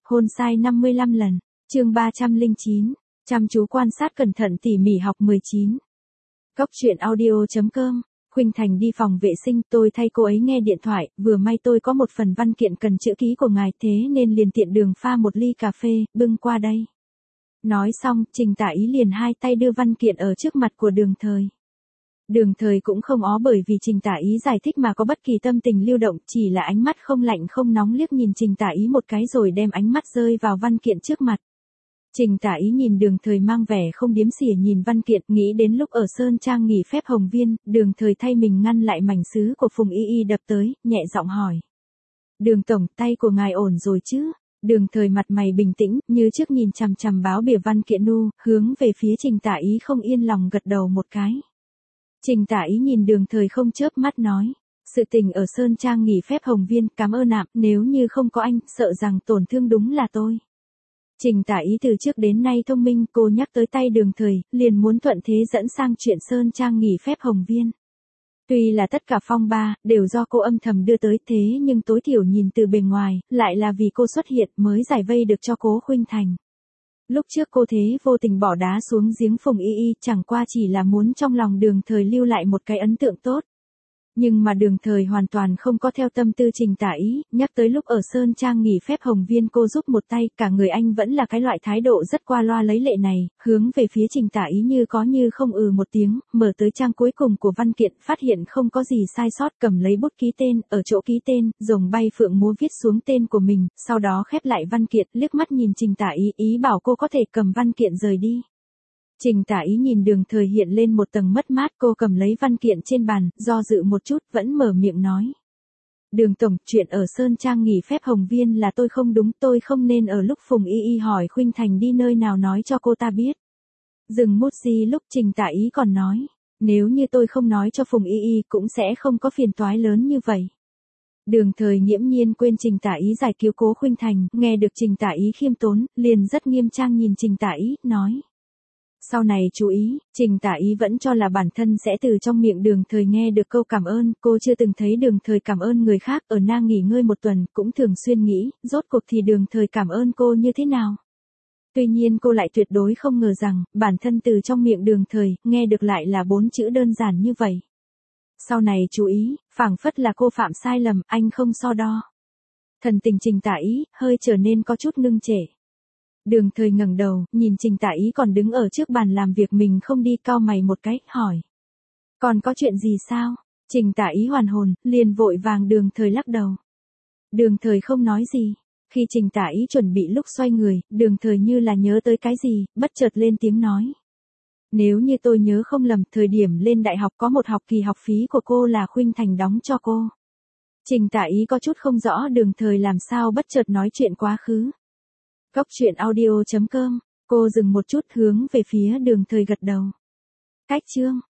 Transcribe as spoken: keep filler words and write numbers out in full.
Hôn sai năm mươi lăm lần. Chương ba trăm lẻ chín. Chăm chú quan sát cẩn thận tỉ mỉ học mười chín. Cốc truyện audio chấm com. Khuynh Thành đi phòng vệ sinh, tôi thay cô ấy nghe điện thoại, vừa may tôi có một phần văn kiện cần chữ ký của ngài, thế nên liền tiện đường pha một ly cà phê, bưng qua đây. Nói xong, Trình Tả Ý liền hai tay đưa văn kiện ở trước mặt của Đường Thời. Đường Thời cũng không ó bởi vì Trình Tả Ý giải thích mà có bất kỳ tâm tình lưu động, chỉ là ánh mắt không lạnh không nóng liếc nhìn Trình Tả Ý một cái rồi đem ánh mắt rơi vào văn kiện trước mặt. Trình Tả Ý nhìn Đường Thời mang vẻ không điếm xỉa nhìn văn kiện, nghĩ đến lúc ở Sơn Trang nghỉ phép Hồng Viên, Đường Thời thay mình ngăn lại mảnh sứ của Phùng Y Y đập tới, nhẹ giọng hỏi. Đường Tổng, tay của ngài ổn rồi chứ? Đường Thời mặt mày bình tĩnh, như trước nhìn chằm chằm báo bìa văn kiện nu, hướng về phía Trình Tả Ý không yên lòng gật đầu một cái. Trình Tả Ý nhìn Đường Thời không chớp mắt nói. Sự tình ở Sơn Trang nghỉ phép Hồng Viên, cảm ơn ạ, nếu như không có anh, sợ rằng tổn thương đúng là tôi. Trình Tả Ý từ trước đến nay thông minh, cô nhắc tới tay Đường Thời, liền muốn thuận thế dẫn sang chuyện Sơn Trang nghỉ phép Hồng Viên. Tuy là tất cả phong ba, đều do cô âm thầm đưa tới thế nhưng tối thiểu nhìn từ bề ngoài, lại là vì cô xuất hiện mới giải vây được cho cố Khuynh Thành. Lúc trước cô thế vô tình bỏ đá xuống giếng Phùng Y Y chẳng qua chỉ là muốn trong lòng Đường Thời lưu lại một cái ấn tượng tốt. Nhưng mà Đường Thời hoàn toàn không có theo tâm tư Trình Tả Ý, nhắc tới lúc ở Sơn Trang nghỉ phép Hồng Viên cô giúp một tay, cả người anh vẫn là cái loại thái độ rất qua loa lấy lệ này, hướng về phía Trình Tả Ý như có như không ừ một tiếng, mở tới trang cuối cùng của văn kiện, phát hiện không có gì sai sót, cầm lấy bút ký tên, ở chỗ ký tên, rồng bay phượng múa viết xuống tên của mình, sau đó khép lại văn kiện, liếc mắt nhìn Trình Tả Ý, ý bảo cô có thể cầm văn kiện rời đi. Trình Tả Ý nhìn Đường Thời hiện lên một tầng mất mát, cô cầm lấy văn kiện trên bàn, do dự một chút, vẫn mở miệng nói. Đường Tổng, chuyện ở Sơn Trang nghỉ phép Hồng Viên là tôi không đúng, tôi không nên ở lúc Phùng Y Y hỏi Khuynh Thành đi nơi nào nói cho cô ta biết. Dừng một gì lúc Trình Tả Ý còn nói, nếu như tôi không nói cho Phùng Y Y cũng sẽ không có phiền toái lớn như vậy. Đường Thời nghiễm nhiên quên Trình Tả Ý giải cứu cố Khuynh Thành, nghe được Trình Tả Ý khiêm tốn, liền rất nghiêm trang nhìn Trình Tả Ý, nói. Sau này chú ý, Trình Tả Ý vẫn cho là bản thân sẽ từ trong miệng Đường Thời nghe được câu cảm ơn, cô chưa từng thấy Đường Thời cảm ơn người khác, ở Na nghỉ ngơi một tuần, cũng thường xuyên nghĩ, rốt cuộc thì Đường Thời cảm ơn cô như thế nào. Tuy nhiên cô lại tuyệt đối không ngờ rằng, bản thân từ trong miệng Đường Thời, nghe được lại là bốn chữ đơn giản như vậy. Sau này chú ý, phảng phất là cô phạm sai lầm, anh không so đo. Thần tình Trình Tả Ý, hơi trở nên có chút ngưng trệ. Đường Thời ngẩng đầu, nhìn Trình Tả Ý còn đứng ở trước bàn làm việc mình không đi, cau mày một cái, hỏi. Còn có chuyện gì sao? Trình Tả Ý hoàn hồn, liền vội vàng Đường Thời lắc đầu. Đường Thời không nói gì. Khi Trình Tả Ý chuẩn bị lúc xoay người, Đường Thời như là nhớ tới cái gì, bất chợt lên tiếng nói. Nếu như tôi nhớ không lầm, thời điểm lên đại học có một học kỳ học phí của cô là Khuynh Thành đóng cho cô. Trình Tả Ý có chút không rõ Đường Thời làm sao bất chợt nói chuyện quá khứ. Cốc truyện audio chấm com. Cô dừng một chút hướng về phía Đường Thời gật đầu. Cách chương.